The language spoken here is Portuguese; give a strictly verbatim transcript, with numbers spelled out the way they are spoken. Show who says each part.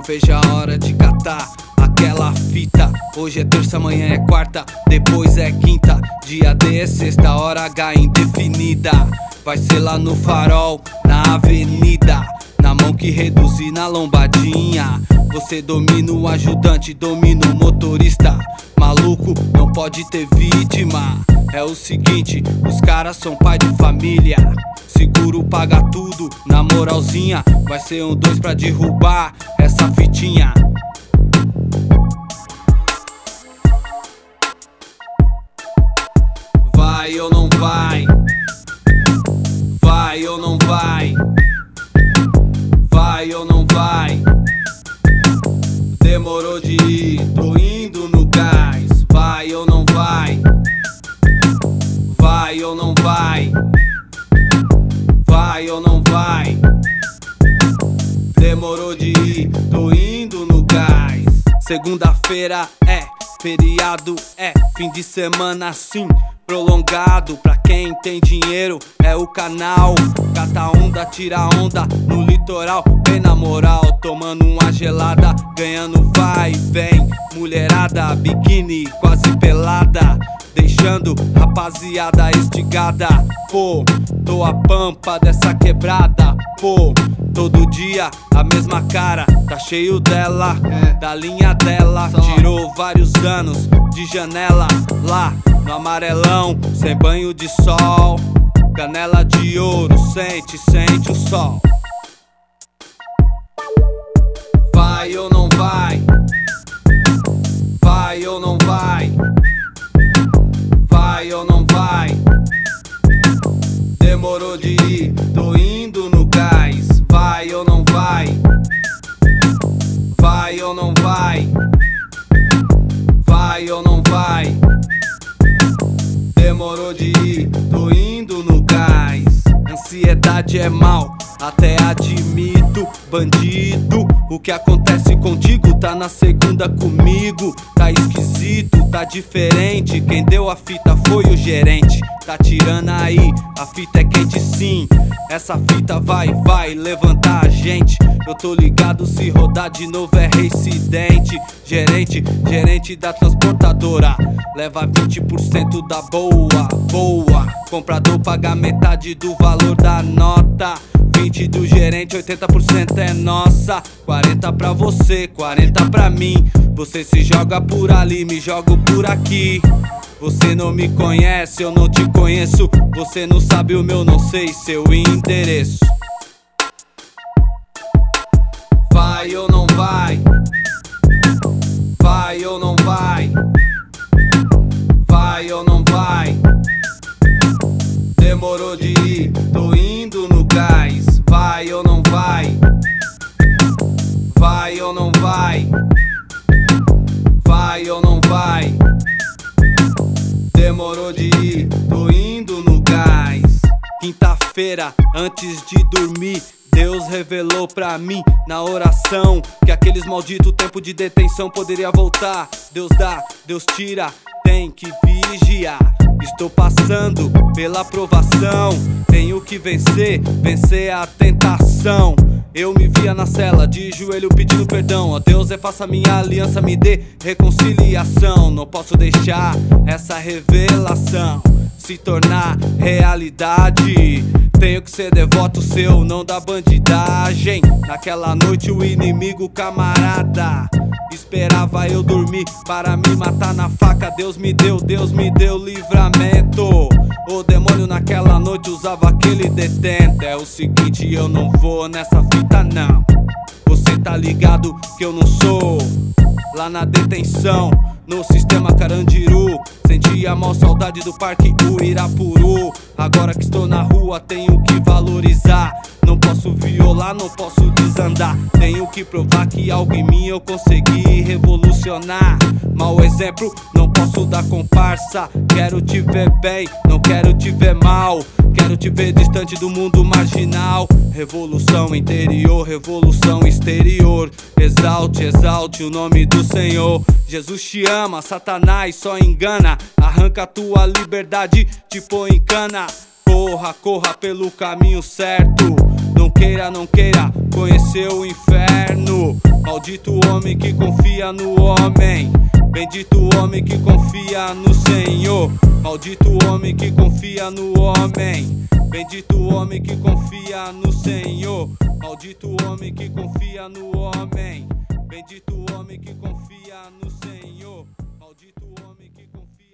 Speaker 1: vejo a hora de catar aquela fita. Hoje é terça, amanhã é quarta, depois é quinta. Dia D é sexta, hora H indefinida. Vai ser lá no farol, na avenida, na mão que reduzir na lombadinha. Você domina o ajudante, domina o motorista. Maluco, não pode ter vítima. É o seguinte, os caras são pai de família. Seguro paga tudo, na moralzinha. Vai ser um dois pra derrubar essa fitinha. Vai ou não vai? Vai ou não vai? Vai ou não vai? Demorou de ir, tô indo no gás. Vai ou não vai? Vai ou não vai? Vai ou não vai? Demorou de ir, tô indo no gás. Segunda-feira é feriado, é fim de semana sim, prolongado. Pra quem tem dinheiro é o canal. Cata onda, tira onda no litoral, bem na moral, tomando uma gelada, ganhando vai e vem. Mulherada, biquíni, quase pelada, deixando rapaziada estigada. Pô, tô a pampa dessa quebrada. Pô, todo dia a mesma cara, tá cheio dela, da linha dela. Tirou vários anos de janela lá no amarelão, sem banho de sol, canela de ouro, sente, sente o sol. Vai ou não vai? Vai ou não vai? Vai ou não vai? Demorou de ir, tô indo no gás. Vai ou não vai? Vai ou não vai? Vai ou não vai? Demorou de ir, tô indo no gás. Ansiedade é mal, até admito. Bandido, o que acontece contigo tá na segunda comigo. Tá esquisito, tá diferente. Quem deu a fita foi o gerente. Tá tirando aí, a fita é quente sim. Essa fita vai, vai levantar a gente. Eu tô ligado, se rodar de novo é reincidente. Gerente, gerente da transportadora, leva vinte por cento da boa, boa. Comprador paga metade do valor da nota. vinte do gerente, oitenta por cento é nossa. Quarenta pra você, quarenta pra mim. Você se joga por ali, me jogo por aqui. Você não me conhece, eu não te conheço. Você não sabe o meu, não sei seu endereço. Vai ou não vai? Vai ou não vai? Vai ou não vai? Demorou de ir, tô indo no gás. Vai ou não vai? Vai ou não vai? Vai ou não vai? Demorou de ir, tô indo no gás. Quinta-feira, antes de dormir, Deus revelou pra mim na oração que aqueles malditos tempo de detenção poderia voltar. Deus dá, Deus tira, tem que vigiar. Estou passando pela provação, tenho que vencer, vencer a tentação. Eu me via na cela, de joelho pedindo perdão. Ó Deus, refaça minha aliança, me dê reconciliação. Não posso deixar essa revelação se tornar realidade. Tenho que ser devoto seu, não da bandidagem. Naquela noite o inimigo camarada esperava eu dormir para me matar na faca. Deus me deu, Deus me deu livramento. O demônio naquela noite usava aquele detento. É o seguinte, eu não vou nessa fita não. Você tá ligado que eu não sou lá na detenção, no sistema Carandiru. Sentia mal saudade do parque Uirapuru. Agora que estou na rua tenho que valorizar. Não posso violar, não posso desandar. Tenho que provar que algo em mim eu consegui revolucionar. Mau exemplo, não posso dar comparsa. Quero te ver bem, não quero te ver mal. Quero te ver distante do mundo marginal. Revolução interior, revolução exterior. Exalte, exalte o nome do Senhor. Jesus te ama, Satanás só engana. Arranca tua liberdade, te põe em cana. Corra, corra pelo caminho certo. Não queira, não queira conhecer o inferno. Maldito o homem que confia no homem. Bendito o homem que confia no Senhor. Maldito o homem que confia no homem. Bendito o homem que confia no Senhor. Maldito o homem que confia no homem. Bendito o homem que confia no Senhor. Maldito o homem que